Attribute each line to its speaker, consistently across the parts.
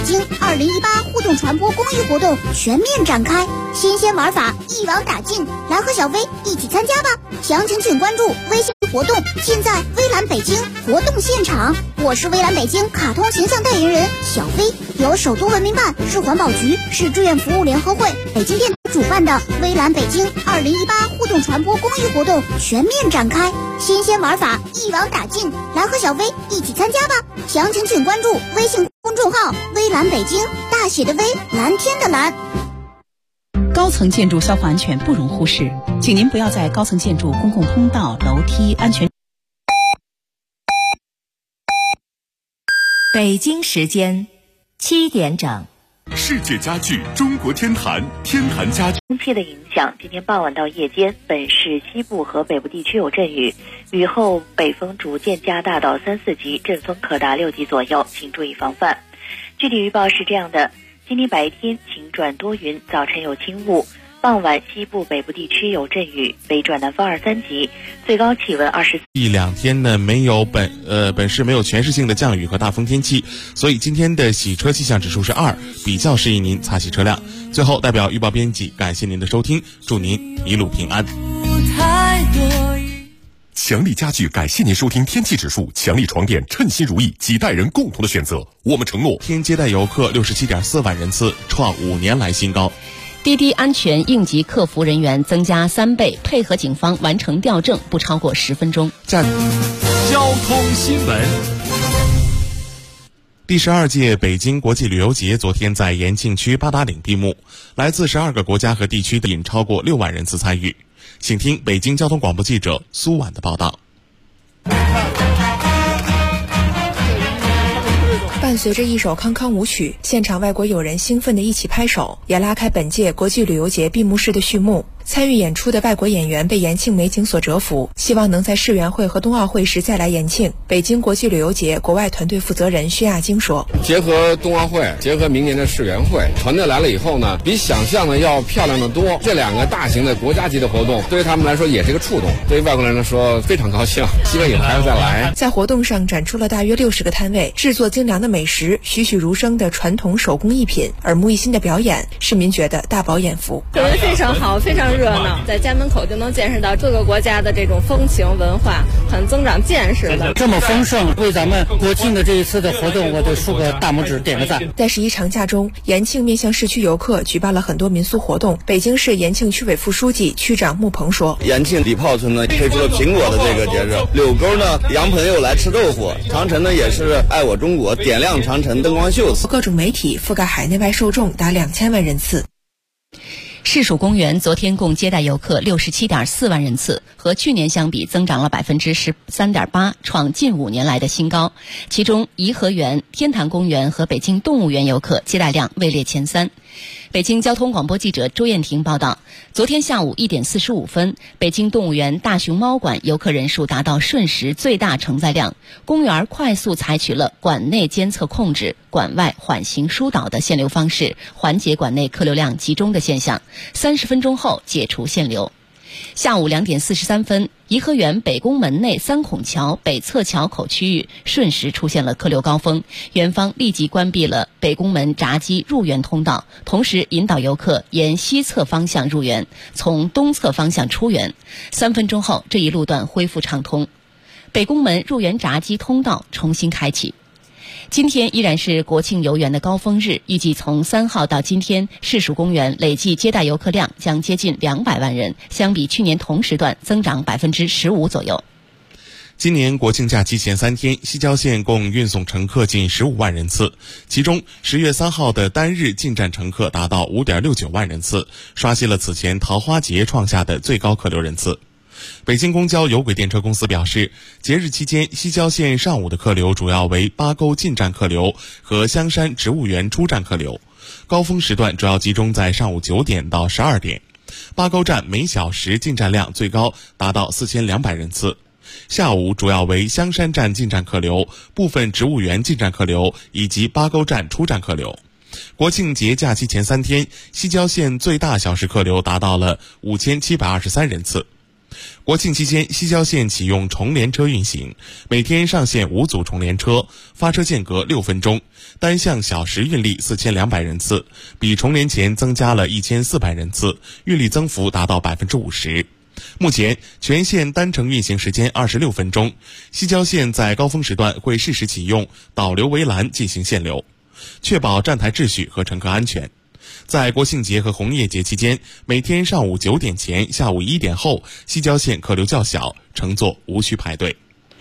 Speaker 1: 京2018互动传播公益活动全面展开，新鲜玩法一网打尽，来和小飞一起参加吧！详情请关注微信活动，尽在微蓝北京活动现场。我是微蓝北京卡通形象代言人小飞，由首都文明办、市环保局、市志愿服务联合会、北京电台主办的微蓝北京2018互动传播公益活动全面展开，新鲜玩法一网打尽，来和小飞一起参加吧！详情请关注微信公众号微蓝北京，大写的微，蓝天的蓝。
Speaker 2: 高层建筑消防安全不容忽视，请您不要在高层建筑、公共通道、楼梯安全。
Speaker 3: 北京时间7点整。
Speaker 4: 世界家具中国天坛，天坛家具。
Speaker 5: 空气的影响，今天傍晚到夜间，本市西部和北部地区有阵雨，雨后北风逐渐加大到3、4级，阵风可达6级左右，请注意防范。具体预报是这样的：今天白天晴转多云，早晨有轻雾，傍晚西部北部地区有阵雨，北转南风2、3级，最高气温24。
Speaker 6: 一两天呢没有本市没有全市性的降雨和大风天气，所以今天的洗车气象指数是2，比较适宜您擦洗车辆。最后代表预报编辑感谢您的收听，祝您一路平安。
Speaker 4: 强力家具感谢您收听天气指数，强力床垫称心如意，几代人共同的选择。我们承诺
Speaker 6: 天接待游客67.4万人次，创5年来新高。
Speaker 2: 滴滴安全应急客服人员增加3倍，配合警方完成调证不超过10分钟。
Speaker 4: 交通新闻。
Speaker 6: 第12届北京国际旅游节昨天在延庆区八达岭闭幕，来自12个国家和地区的引超过6万人次参与。请听北京交通广播记者苏婉的报道。
Speaker 7: 伴随着一首康康舞曲，现场外国友人兴奋地一起拍手，也拉开本届国际旅游节闭幕式的序幕。参与演出的外国演员被延庆美景所折服，希望能在世园会和冬奥会时再来延庆。北京国际旅游节国外团队负责人薛亚京说：
Speaker 8: 结合冬奥会，结合明年的世园会，团队来了以后呢，比想象的要漂亮得多。这2个大型的国家级的活动，对于他们来说也是个触动，对于外国人来说非常高兴，希望以后还要再来。
Speaker 7: 在活动上展出了大约60个摊位，制作精良的美食，栩栩如生的传统手工艺品，耳目一新的表演，市民觉得大饱眼福。
Speaker 9: 氛围非常好，非常热闹，在家门口就能见识到各个国家的这种风情文化，很增长见识的。
Speaker 10: 这么丰盛，为咱们国庆的这一次的活动，我得竖个大拇指，点个赞。
Speaker 7: 在11长假中，延庆面向市区游客举办了很多民俗活动。北京市延庆区委副书记、区长穆鹏说：
Speaker 11: 延庆李炮村呢推出了苹果的这个节日，柳沟呢洋朋友来吃豆腐，长城呢也是爱我中国，点亮长城灯光秀。
Speaker 7: 各种媒体覆盖海内外受众达2000万人次。
Speaker 2: 市属公园昨天共接待游客67.4万人次，和去年相比增长了13.8%，创近5年来的新高。其中，颐和园、天坛公园和北京动物园游客接待量位列前3。北京交通广播记者周艳婷报道，昨天下午1点45分，北京动物园大熊猫馆游客人数达到瞬时最大承载量，公园快速采取了馆内监测控制、馆外缓行疏导的限流方式，缓解馆内客流量集中的现象，30分钟后解除限流。下午2点43分，颐和园北宫门内3孔桥北侧桥口区域瞬时出现了客流高峰，园方立即关闭了北宫门闸机入园通道，同时引导游客沿西侧方向入园，从东侧方向出园。3分钟后，这一路段恢复畅通，北宫门入园闸机通道重新开启。今天依然是国庆游园的高峰日，预计从3号到今天，市属公园累计接待游客量将接近200万人，相比去年同时段增长15%左右。
Speaker 6: 今年国庆假期前3天，西郊线共运送乘客近15万人次，其中10月3号的单日进站乘客达到5.69万人次，刷新了此前桃花节创下的最高客流人次。北京公交有轨电车公司表示，节日期间西郊线上午的客流主要为八沟进站客流和香山植物园出站客流，高峰时段主要集中在上午9点到12点。八沟站每小时进站量最高达到4200人次，下午主要为香山站进站客流、部分植物园进站客流以及八沟站出站客流。国庆节假期前3天，西郊线最大小时客流达到了5723人次。 国庆期间，西郊线启用重联车运行，每天上线5组重联车，发车间隔6分钟，单向小时运力4200人次，比重联前增加了1400人次，运力增幅达到50%。目前全线单程运行时间26分钟，西郊线在高峰时段会适时启用导流围栏进行限流，确保站台秩序和乘客安全。在国庆节和红叶节期间，每天上午9点前、下午1点后，西郊线客流较小，乘坐无需排队。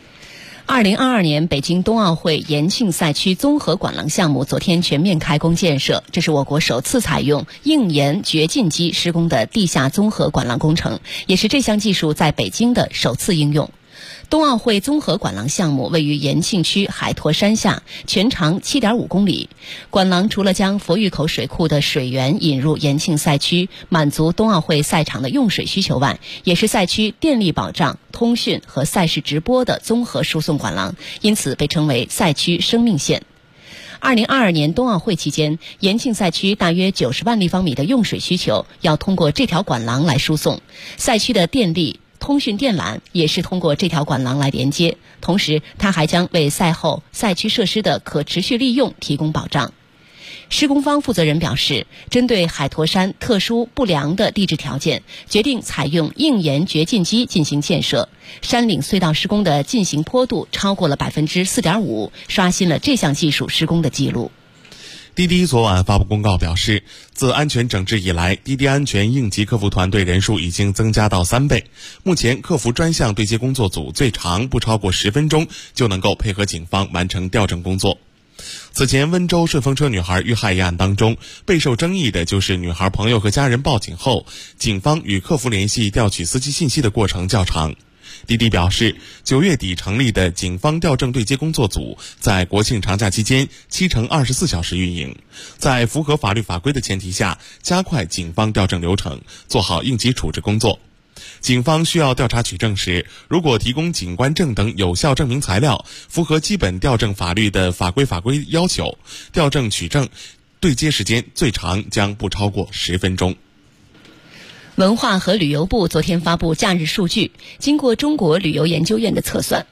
Speaker 2: 2022年北京冬奥会延庆赛区综合管廊项目昨天全面开工建设，这是我国首次采用硬延掘进机施工的地下综合管廊工程，也是这项技术在北京的首次应用。冬奥会综合管廊项目位于延庆区海坨山下，全长7.5公里。管廊除了将佛峪口水库的水源引入延庆赛区，满足冬奥会赛场的用水需求外，也是赛区电力保障、通讯和赛事直播的综合输送管廊，因此被称为赛区生命线。2022年冬奥会期间，延庆赛区大约90万立方米的用水需求要通过这条管廊来输送，赛区的电力、通讯电缆也是通过这条管廊来连接，同时它还将为赛后赛区设施的可持续利用提供保障。施工方负责人表示，针对海坨山特殊不良的地质条件，决定采用硬延掘进机进行建设。山岭隧道施工的进行坡度超过了 4.5%， 刷新了这项技术施工的记录。
Speaker 6: 滴滴昨晚发布公告表示，自安全整治以来，滴滴安全应急客服团队人数已经增加到3倍。目前客服专项对接工作组最长不超过10分钟就能够配合警方完成调证工作。此前温州顺风车女孩遇害一案当中，备受争议的就是女孩朋友和家人报警后，警方与客服联系调取司机信息的过程较长。滴滴表示，9月底成立的警方调证对接工作组在国庆长假期间7乘24小时运营，在符合法律法规的前提下，加快警方调证流程，做好应急处置工作。警方需要调查取证时，如果提供警官证等有效证明材料，符合基本调证法律的法规要求，调证取证对接时间最长将不超过10分钟。
Speaker 2: 文化和旅游部昨天发布假日数据，经过中国旅游研究院的测算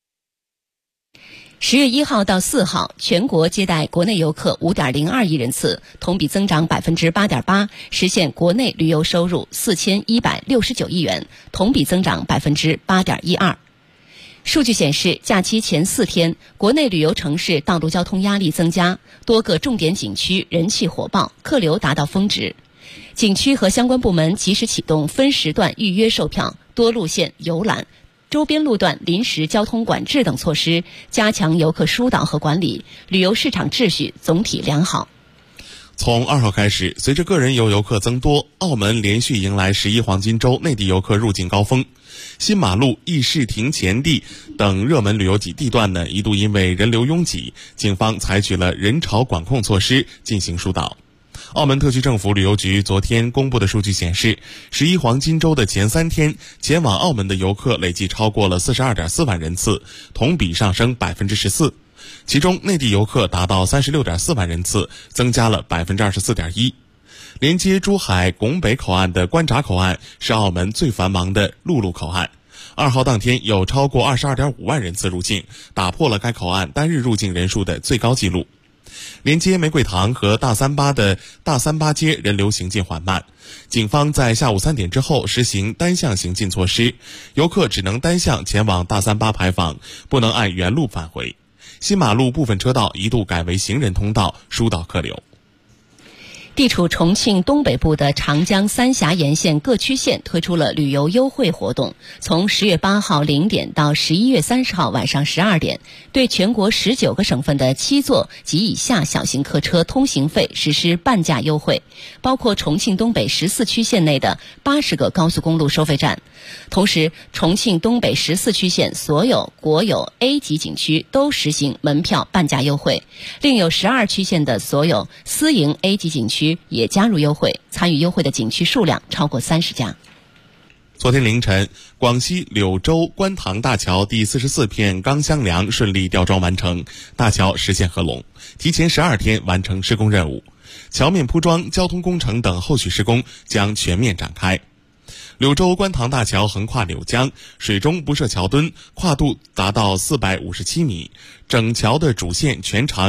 Speaker 2: ，10月1号到4号，全国接待国内游客 5.02 亿人次，同比增长 8.8%， 实现国内旅游收入4169亿元，同比增长 8.12%。数据显示，假期前4天，国内旅游城市道路交通压力增加，多个重点景区人气火爆，客流达到峰值。景区和相关部门及时启动分时段预约售票、多路线游览、周边路段临时交通管制等措施，加强游客疏导和管理，旅游市场秩序总体良好。
Speaker 6: 从2号开始，随着个人游客增多，澳门连续迎来11黄金周内地游客入境高峰。新马路、议事亭前地等热门旅游地段呢，一度因为人流拥挤，警方采取了人潮管控措施进行疏导。澳门特区政府旅游局昨天公布的数据显示，11黄金周的前3天，前往澳门的游客累计超过了 42.4 万人次，同比上升 14%。其中内地游客达到 36.4 万人次，增加了 24.1%。连接珠海拱北口岸的关闸口岸是澳门最繁忙的陆路口岸。2号当天有超过 22.5 万人次入境，打破了该口岸单日入境人数的最高纪录。连接玫瑰堂和大三巴的大三巴街人流行进缓慢，警方在下午3点之后实行单向行进措施，游客只能单向前往大三巴牌坊，不能按原路返回。新马路部分车道一度改为行人通道，疏导客流。
Speaker 2: 地处重庆东北部的长江三峡沿线各区县推出了旅游优惠活动，从10月8号0点到11月30号晚上12点，对全国19个省份的7座及以下小型客车通行费实施半价优惠，包括重庆东北14区县内的80个高速公路收费站。同时，重庆东北14区县所有国有 A 级景区都实行门票半价优惠，另有12区县的所有私营 A 级景区也加入优惠，参与优惠的景区数量超过30家。
Speaker 6: 昨天凌晨，广西柳州观塘大桥第44片钢箱梁顺利吊装完成，大桥实现合龙，提前12天完成施工任务。桥面铺装、交通工程等后续施工将全面展开。 柳州观塘大桥横跨柳江，水中不设桥墩，跨度达到457米，整桥的主线全长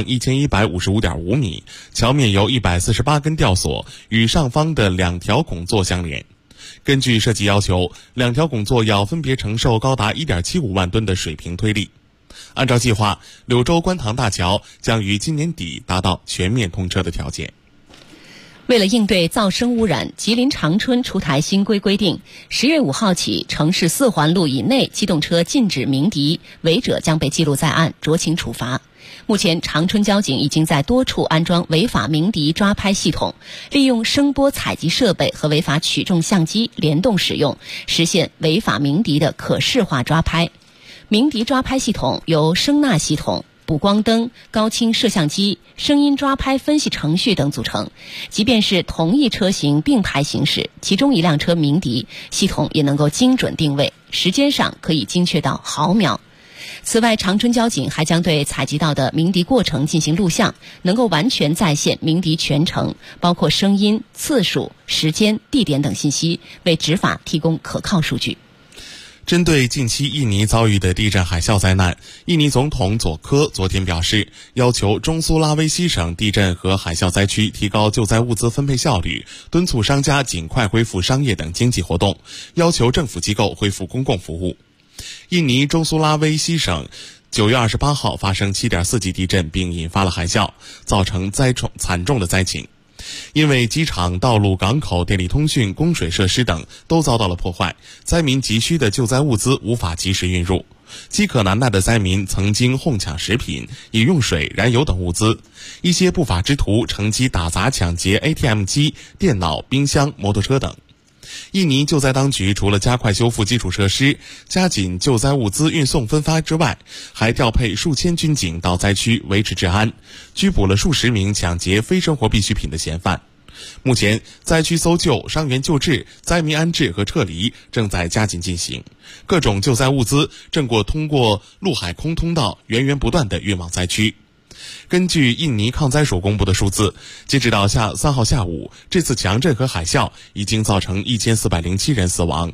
Speaker 6: 1155.5米，桥面由148根吊索与上方的2条拱座相连。根据设计要求，2条拱座要分别承受高达 1.75 万吨的水平推力。按照计划，柳州观塘大桥将于今年底达到全面通车的条件。
Speaker 2: 为了应对噪声污染，吉林长春出台新规定，10月5号起，城市4环路以内机动车禁止鸣笛，违者将被记录在案，酌情处罚。目前，长春交警已经在多处安装违法鸣笛抓拍系统，利用声波采集设备和违法取证相机联动使用，实现违法鸣笛的可视化抓拍。鸣笛抓拍系统由声纳系统、补光灯、高清摄像机、声音抓拍分析程序等组成，即便是同一车型并排行驶，其中一辆车鸣笛，系统也能够精准定位，时间上可以精确到毫秒。此外，长春交警还将对采集到的鸣笛过程进行录像，能够完全再现鸣笛全程，包括声音、次数、时间、地点等信息，为执法提供可靠数据。
Speaker 6: 针对近期印尼遭遇的地震海啸灾难，印尼总统佐科昨天表示，要求中苏拉威西省地震和海啸灾区提高救灾物资分配效率，敦促商家尽快恢复商业等经济活动，要求政府机构恢复公共服务。印尼中苏拉威西省9月28号发生 7.4 级地震，并引发了海啸，造成惨重的灾情。因为机场、道路、港口、电力通讯、供水设施等都遭到了破坏，灾民急需的救灾物资无法及时运入。饥渴难耐的灾民曾经哄抢食品、饮用水、燃油等物资，一些不法之徒乘机打砸抢劫 ATM 机、电脑、冰箱、摩托车等。印尼救灾当局除了加快修复基础设施、加紧救灾物资运送分发之外，还调配数千军警到灾区维持治安，拘捕了数十名抢劫非生活必需品的嫌犯。目前，灾区搜救、伤员救治、灾民安置和撤离正在加紧进行，各种救灾物资正通过陆海空通道源源不断地运往灾区。根据印尼抗灾署公布的数字，截止到3号下午，这次强震和海啸已经造成1407人死亡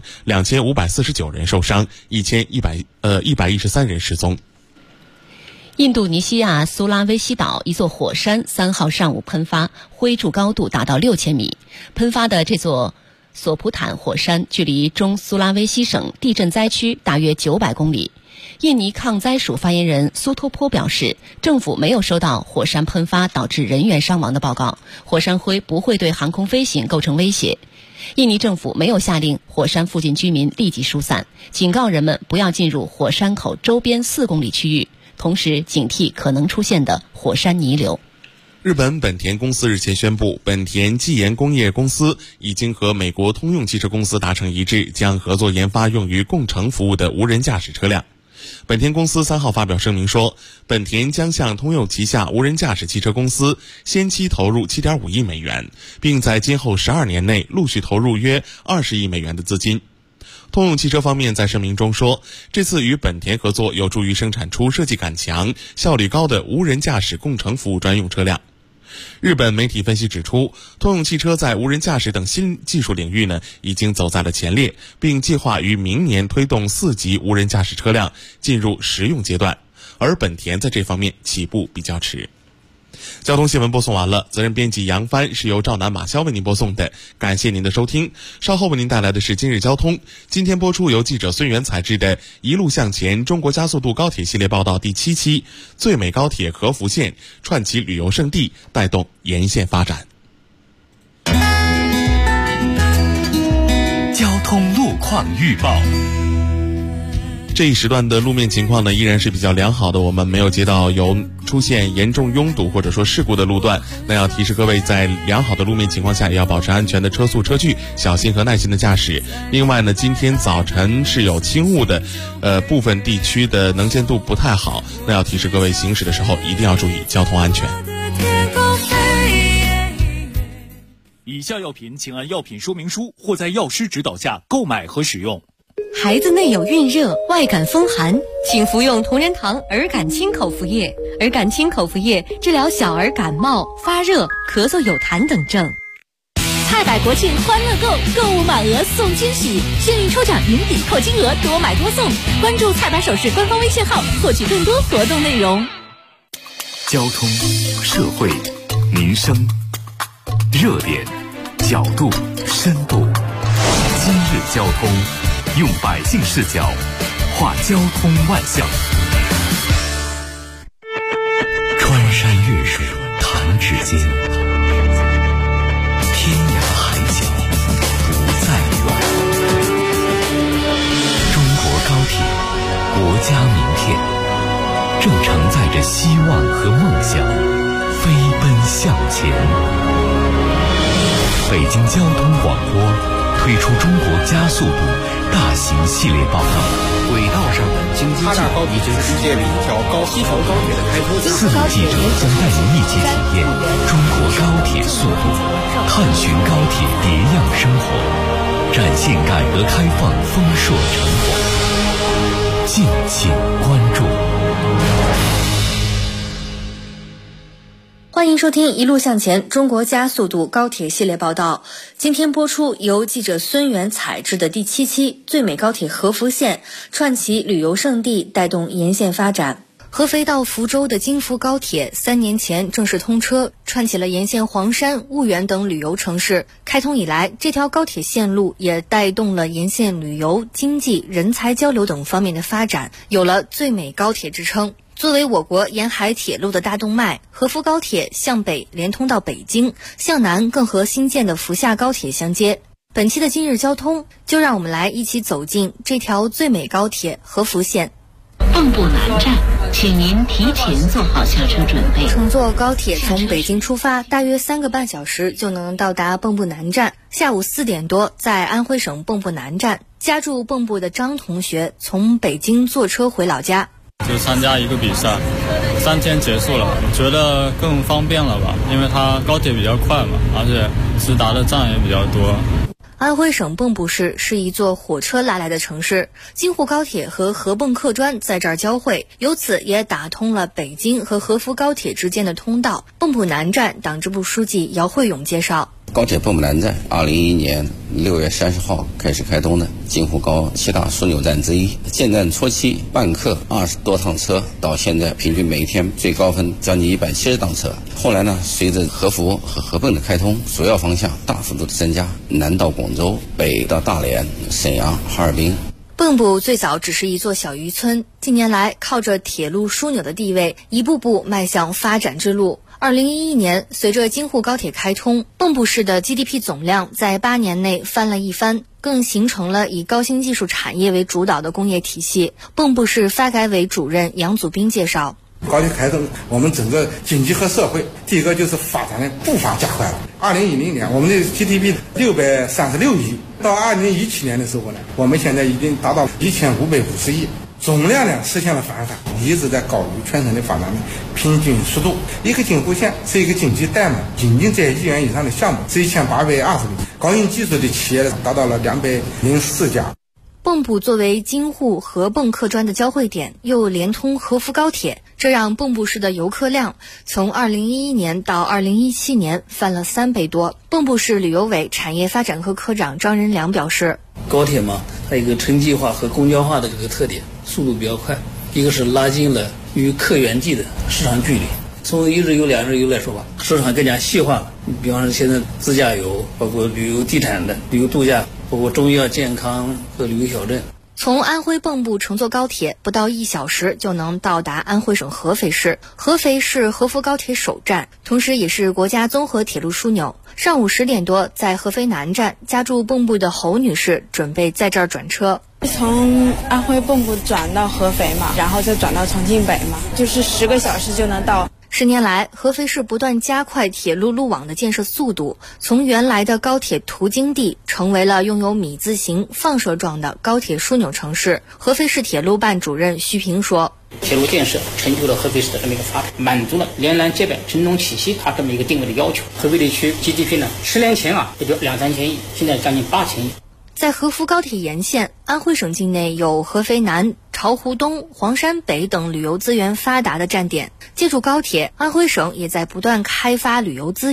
Speaker 6: ，2549人受伤，113人失踪。
Speaker 2: 印度尼西亚苏拉威西岛一座火山3号上午喷发，灰柱高度达到6000米。喷发的这座索普坦火山距离中苏拉威西省地震灾区大约900公里。印尼抗灾署发言人苏托坡表示，政府没有收到火山喷发导致人员伤亡的报告，火山灰不会对航空飞行构成威胁。印尼政府没有下令火山附近居民立即疏散，警告人们不要进入火山口周边4公里区域，同时警惕可能出现的火山泥流。
Speaker 6: 日本本田公司日前宣布，本田技研工业公司已经和美国通用汽车公司达成一致，将合作研发用于共乘服务的无人驾驶车辆。本田公司3号发表声明说，本田将向通用旗下无人驾驶汽车公司先期投入 7.5 亿美元，并在今后12年内陆续投入约20亿美元的资金。通用汽车方面在声明中说，这次与本田合作有助于生产出设计感强、效率高的无人驾驶共乘服务专用车辆。日本媒体分析指出，通用汽车在无人驾驶等新技术领域已经走在了前列，并计划于明年推动4级无人驾驶车辆进入实用阶段，而本田在这方面起步比较迟。交通新闻播送完了，责任编辑杨帆，是由赵楠、马潇为您播送的，感谢您的收听。稍后为您带来的是今日交通，今天播出由记者孙元采制的《一路向前：中国加速度高铁系列报道》第7期，最美高铁合福线串起旅游胜地，带动沿线发展。
Speaker 12: 交通路况预报。
Speaker 6: 这一时段的路面情况依然是比较良好的，我们没有接到有出现严重拥堵或者说事故的路段，那要提示各位在良好的路面情况下也要保持安全的车速车距，小心和耐心的驾驶。另外今天早晨是有轻雾的，部分地区的能见度不太好，那要提示各位行驶的时候一定要注意交通安全。
Speaker 12: 以下药品请按药品说明书或在药师指导下购买和使用。
Speaker 3: 孩子内有孕热、外感风寒，请服用同仁堂儿感清口服液。儿感清口服液治疗小儿感冒、发热、咳嗽有痰等症。
Speaker 13: 菜百国庆欢乐购，购物满额送惊喜，幸运抽奖赢抵扣金额，多买多送。关注菜百首饰官方微信号，获取更多活动内容。
Speaker 14: 交通、社会、民生，热点、角度、深度。今日交通，用百姓视角话交通万象。穿山越水弹指间，天涯海角不再远。中国高铁，国家名片，正承载着希望和梦想，飞奔向前。北京交通广播推出中国加速度大型系列报道，轨道上的京津冀已经世界里西条高铁的开通。4名记者将带您一起体验中国高铁速度，探寻高铁别样生活，展现改革开放丰硕成果。敬请关注。
Speaker 3: 欢迎收听一路向前中国加速度高铁系列报道。今天播出由记者孙源采制的第7期最美高铁合福线，串起旅游胜地，带动沿线发展。合肥到福州的京福高铁3年前正式通车，串起了沿线黄山、婺源等旅游城市。开通以来，这条高铁线路也带动了沿线旅游、经济、人才交流等方面的发展，有了最美高铁之称。作为我国沿海铁路的大动脉，合福高铁向北连通到北京，向南更和新建的福厦高铁相接。本期的今日交通，就让我们来一起走进这条最美高铁合福线。
Speaker 13: 蚌埠南站，请您提前做好下车准备。
Speaker 3: 乘坐高铁从北京出发，大约3个半小时就能到达蚌埠南站。下午4点多，在安徽省蚌埠南站，家住蚌埠的张同学从北京坐车回老家。
Speaker 15: 就参加一个比赛，3天结束了，我觉得更方便了吧，因为它高铁比较快嘛，而且直达的站也比较多。
Speaker 3: 安徽省蚌埠市是一座火车拉来的城市，京沪高铁和合蚌客专在这儿交汇，由此也打通了北京和合福高铁之间的通道。蚌埠南站党支部书记姚慧勇介绍，
Speaker 16: 高铁蚌埠南站2011年6月30号开始开通的京沪高7大枢纽站之一。建站初期办客20多趟车，到现在平均每一天最高分将近170趟车。后来呢，随着合福和合蚌的开通，主要方向大幅度的增加，南到广州，北到大连、沈阳、哈尔滨。
Speaker 3: 蚌埠最早只是一座小渔村，近年来靠着铁路枢纽的地位，一步步迈向发展之路。2011年，随着京沪高铁开通，蚌埠市的 GDP 总量在8年内翻了一番，更形成了以高新技术产业为主导的工业体系。蚌埠市发改委主任杨祖斌介绍，
Speaker 17: 高铁开通，我们整个经济和社会，第一个就是发展的步伐加快了。2010年，我们的 GDP 636亿，到2017年的时候呢，我们现在已经达到1550亿。总量呢实现了反返，一直在高于全省的发展的平均速度。一个京沪线是一个经济带嘛，仅仅在1元以上的项目是1820个，高新技术的企业达到了204家。
Speaker 3: 蚌埠作为京沪合蚌客专的交汇点，又连通合福高铁，这让蚌埠市的游客量从2011年到2017年翻了3倍多。蚌埠市旅游委产业发展科科长张仁良表示，
Speaker 18: 高铁嘛，它有一个城际化和公交化的这个特点，速度比较快，一个是拉近了与客源地的市场距离。从1日游、2日游来说吧，市场更加细化了。比方说现在自驾游，包括旅游地毯的、旅游度假，包括中医药健康和旅游小镇。
Speaker 3: 从安徽蚌埠乘坐高铁不到1小时就能到达安徽省合肥市。合肥是合福高铁首站，同时也是国家综合铁路枢纽。上午10点多，在合肥南站，家住蚌埠的侯女士准备在这儿转车。
Speaker 19: 从安徽蚌埠转到合肥嘛，然后再转到重庆北嘛，就是10个小时就能到。
Speaker 3: 10年来，合肥市不断加快铁路路网的建设速度，从原来的高铁途经地，成为了拥有米字形放射状的高铁枢纽城市。合肥市铁路办主任徐平说，
Speaker 20: 铁路建设成就了合肥市的这么一个发展，满足了连南接北、城东体西它这么一个定位的要求。合肥地区 GDP 呢，10年前也就2-3千亿，现在将近8千亿。
Speaker 3: 在合福高铁沿线，安徽省境内有合肥南、巢湖东、黄山北等旅游资源发达的站点。借助高铁，安徽省也在不断开发旅游资源。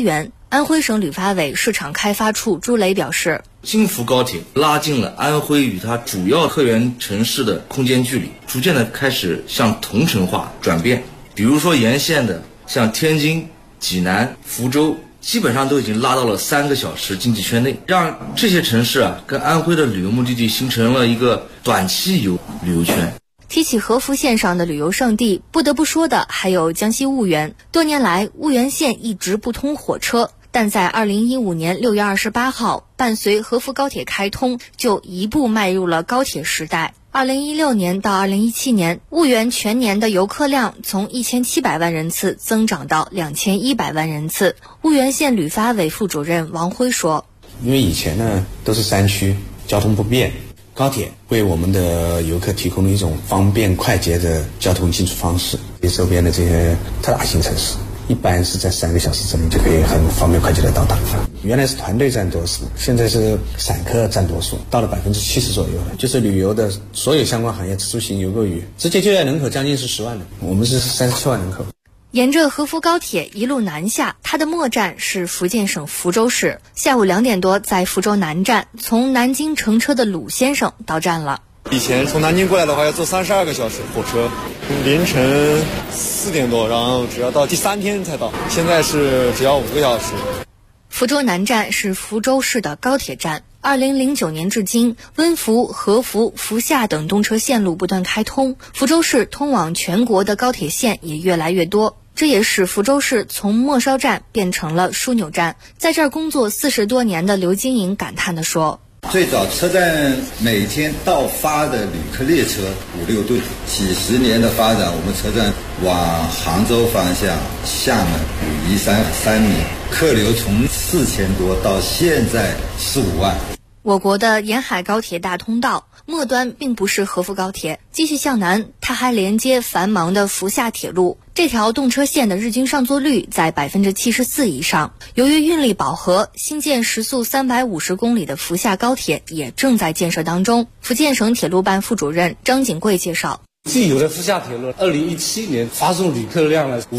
Speaker 3: 安徽省旅发委市场开发处朱雷表示，
Speaker 21: 京福高铁拉近了安徽与它主要客源城市的空间距离，逐渐的开始向同城化转变。比如说沿线的像天津、济南、福州，基本上都已经拉到了3个小时经济圈内，让这些城市跟安徽的旅游目的地形成了一个短期游旅游圈。
Speaker 3: 提起合福县上的旅游胜地，不得不说的还有江西婺源。多年来，婺源县一直不通火车，但在2015年6月28号，伴随合福高铁开通，就一步迈入了高铁时代。2016年到2017年，婺源全年的游客量从1700万人次增长到2100万人次。婺源县旅发委副主任王辉说：“
Speaker 22: 因为以前呢都是山区，交通不便，高铁为我们的游客提供了一种方便快捷的交通进出方式。周边的这些特大型城市，一般是在3个小时之内就可以很方便快捷的到达。原来是团队占多数，现在是散客占多数，到了70%左右了。就是旅游的所有相关行业，出行游购娱，直接就业人口将近是10万人，我们是37万人口。”
Speaker 3: 沿着合福高铁一路南下，它的末站是福建省福州市。下午2点多，在福州南站，从南京乘车的鲁先生到站了。
Speaker 23: 以前从南京过来的话要坐32个小时火车，凌晨4点多，然后只要到第3天才到，现在是只要5个小时。
Speaker 3: 福州南站是福州市的高铁站。2009年至今，温福、合福、福厦等动车线路不断开通，福州市通往全国的高铁线也越来越多。这也使福州市从末梢站变成了枢纽站。在这儿工作40多年的刘金颖感叹地说：“
Speaker 24: 最早车站每天到发的旅客列车5、6对，几十年的发展，我们车站往杭州方向、厦门、武夷山3年，客流从4000多到现在15万。”
Speaker 3: 我国的沿海高铁大通道末端并不是合福高铁，继续向南，它还连接繁忙的福厦铁路。这条动车线的日均上座率在74%以上。由于运力饱和，新建时速350公里的福厦高铁也正在建设当中。福建省铁路办副主任张景贵介绍，
Speaker 25: 既有的福厦铁路2017年发送旅客量呢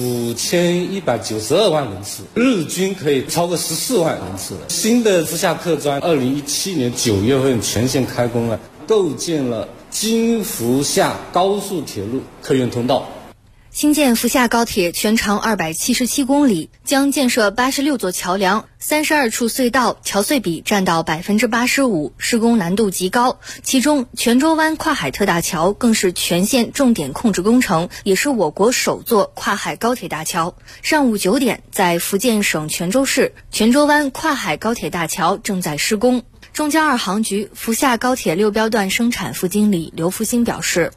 Speaker 25: 5192万人次，日均可以超过14万人次。新的福厦客专2017年9月份全线开工了，构建了京福厦高速铁路客运通道。
Speaker 3: 新建福厦高铁全长277公里，将建设86座桥梁、32处隧道，桥隧比占到85%，施工难度极高。其中，泉州湾跨海特大桥更是全线重点控制工程，也是我国首座跨海高铁大桥。上午9点，在福建省泉州市，泉州湾跨海高铁大桥正在施工。中交2航局福厦高铁6标段生产副经理刘福兴表示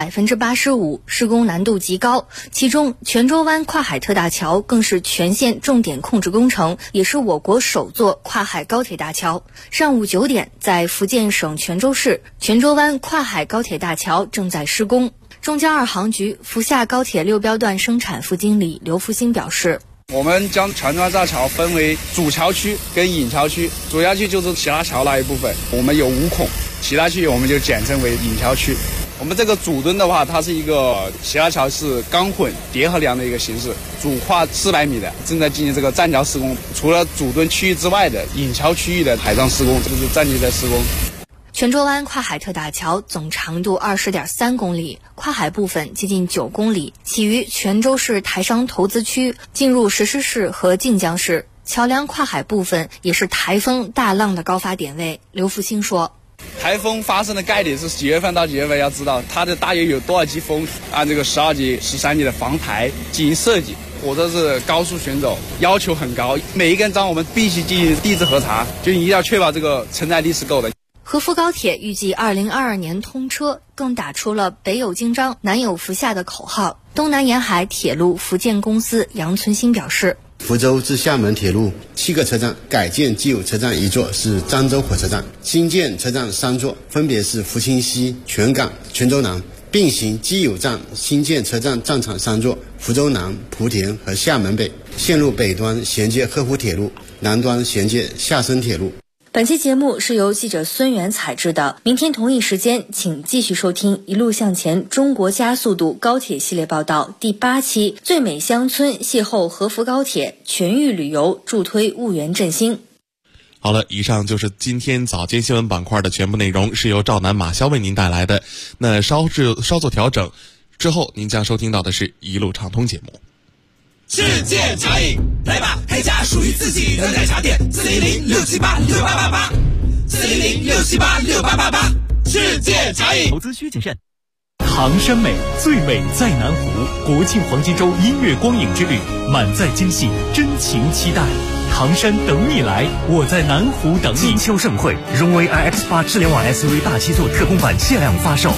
Speaker 3: ，85%，施工难度极高。其中，泉州湾跨海特大桥更是全线重点控制工程，也是我国首座跨海高铁大桥。上午9点，在福建省泉州市，泉州湾跨海高铁大桥正在施工。中交2航局福厦高铁6标段生产副经理刘福兴表示，
Speaker 26: 我们将泉州湾大桥分为主桥区跟引桥区，主桥区就是其他桥那一部分，我们有5孔，其他区我们就简称为引桥区。我们这个主墩的话，它是一个其他桥是钢混叠合梁的一个形式，主跨400米的，正在进行这个栈桥施工。除了主墩区域之外的引桥区域的海上施工，这个是暂期在施工。
Speaker 3: 泉州湾跨海特大桥总长度20.3公里，跨海部分接近9公里，起于泉州市台商投资区，进入石狮市和晋江市。桥梁跨海部分也是台风大浪的高发点位。刘福兴说，
Speaker 26: 台风发生的概率是几月份到几月份，要知道它的大约有多少级风，按这个12级、13级的防台进行设计。火车是高速行走，要求很高，每一根桩我们必须进行地质核查，就一定要确保这个承载力是够的。
Speaker 3: 合福高铁预计2022年通车，更打出了北有京张，南有福厦的口号。东南沿海铁路福建公司杨存新表示，
Speaker 27: 福州至厦门铁路7个车站改建既有车站1座是漳州火车站，新建车站3座，分别是福清西、泉港、泉州南，并行既有站新建车站站场3座，福州南、莆田和厦门北。线路北端衔接合福铁路，南端衔接厦深铁路。
Speaker 3: 本期节目是由记者孙源采制的，明天同一时间请继续收听《一路向前中国加速度高铁系列报道》第8期，最美乡村邂逅合福高铁，全域旅游助推婺源振兴。
Speaker 6: 好了，以上就是今天早间新闻板块的全部内容，是由赵楠、马潇为您带来的。那稍作调整之后，您将收听到的是一路畅通节目。
Speaker 1: 世界茶饮，来吧，开家属于自己的奶茶店，400-678-6888，400-678-6888，世界茶饮。
Speaker 12: 投资需谨慎。唐山美，最美在南湖。国庆黄金周音乐光影之旅，满载惊喜，真情期待。唐山等你来，我在南湖等你。金秋盛会，荣威 iX8 智联网 SUV 大7座特供版限量发售。